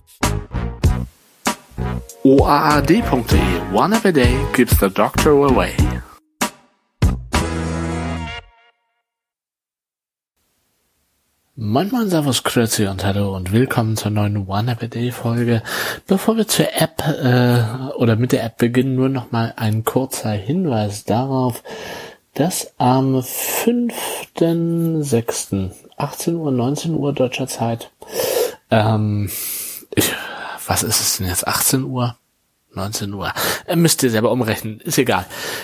OAAD.de One App a Day keeps the doctor away. Moin moin, servus, grüezi und hallo und willkommen zur neuen One App a Day Folge. Bevor wir zur App mit der App beginnen, nur noch mal ein kurzer Hinweis darauf, dass am 5.6. 18 Uhr, 19 Uhr deutscher Zeit, was ist es denn jetzt, 18 Uhr? 19 Uhr. Müsst ihr selber umrechnen, ist egal.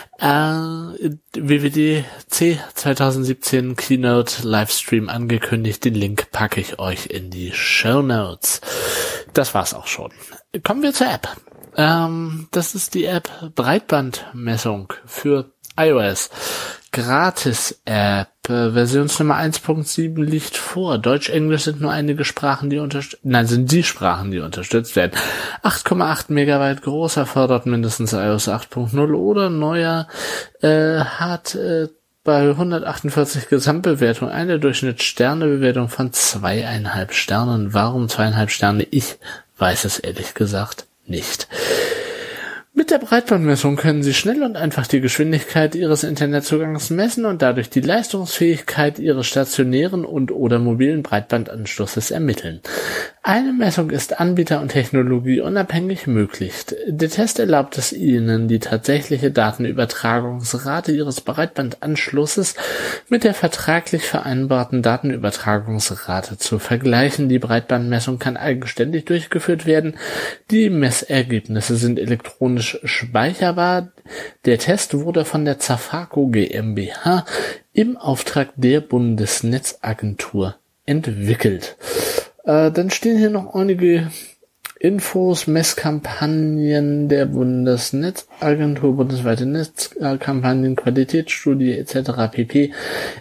WWDC 2017 Keynote Livestream angekündigt. Den Link packe ich euch in die Shownotes. Das war's auch schon. Kommen wir zur App. Das ist die App Breitbandmessung für iOS. Gratis-App. Versionsnummer 1.7 liegt vor. Deutsch, Englisch sind nur einige Sprachen, die sind die Sprachen, die unterstützt werden. 8,8 Megabyte groß, erfordert mindestens iOS 8.0 oder neuer, hat bei 148 Gesamtbewertung eine Durchschnittssternebewertung von 2,5 Sternen. Warum 2,5 Sterne? Ich weiß es ehrlich gesagt nicht. Mit der Breitbandmessung können Sie schnell und einfach die Geschwindigkeit Ihres Internetzugangs messen und dadurch die Leistungsfähigkeit Ihres stationären und/oder mobilen Breitbandanschlusses ermitteln. Eine Messung ist anbieter- und technologieunabhängig möglich. Der Test erlaubt es Ihnen, die tatsächliche Datenübertragungsrate Ihres Breitbandanschlusses mit der vertraglich vereinbarten Datenübertragungsrate zu vergleichen. Die Breitbandmessung kann eigenständig durchgeführt werden. Die Messergebnisse sind elektronisch speicherbar. Der Test wurde von der Zafaco GmbH im Auftrag der Bundesnetzagentur entwickelt. Dann stehen hier noch einige Infos, Messkampagnen der Bundesnetzagentur, bundesweite Netzkampagnen, Qualitätsstudie etc. pp.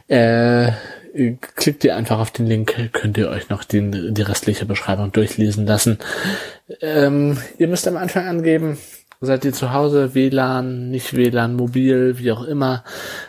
Klickt ihr einfach auf den Link, könnt ihr euch noch die restliche Beschreibung durchlesen lassen. Ihr müsst am Anfang angeben, seid ihr zu Hause, WLAN, nicht WLAN, mobil, wie auch immer,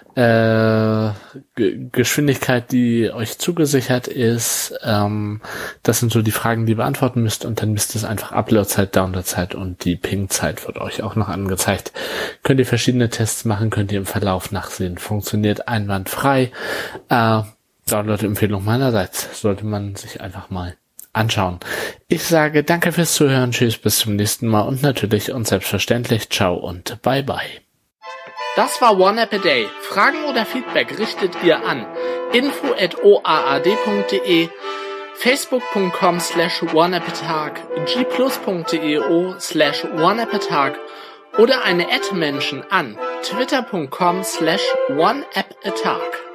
Geschwindigkeit, die euch zugesichert ist, das sind so die Fragen, die ihr beantworten müsst, und dann müsst ihr es einfach Uploadzeit, Downloadzeit und die Ping-Zeit wird euch auch noch angezeigt. Könnt ihr verschiedene Tests machen, könnt ihr im Verlauf nachsehen, funktioniert einwandfrei. Download-Empfehlung meinerseits, sollte man sich einfach mal anschauen. Ich sage danke fürs Zuhören, tschüss, bis zum nächsten Mal und natürlich und selbstverständlich ciao und bye bye. Das war One App a Day. Fragen oder Feedback richtet ihr an info@oaad.de, facebook.com/oneappatag, gplus.deo/oneappatag oder eine @Menschen an twitter.com/oneappatag.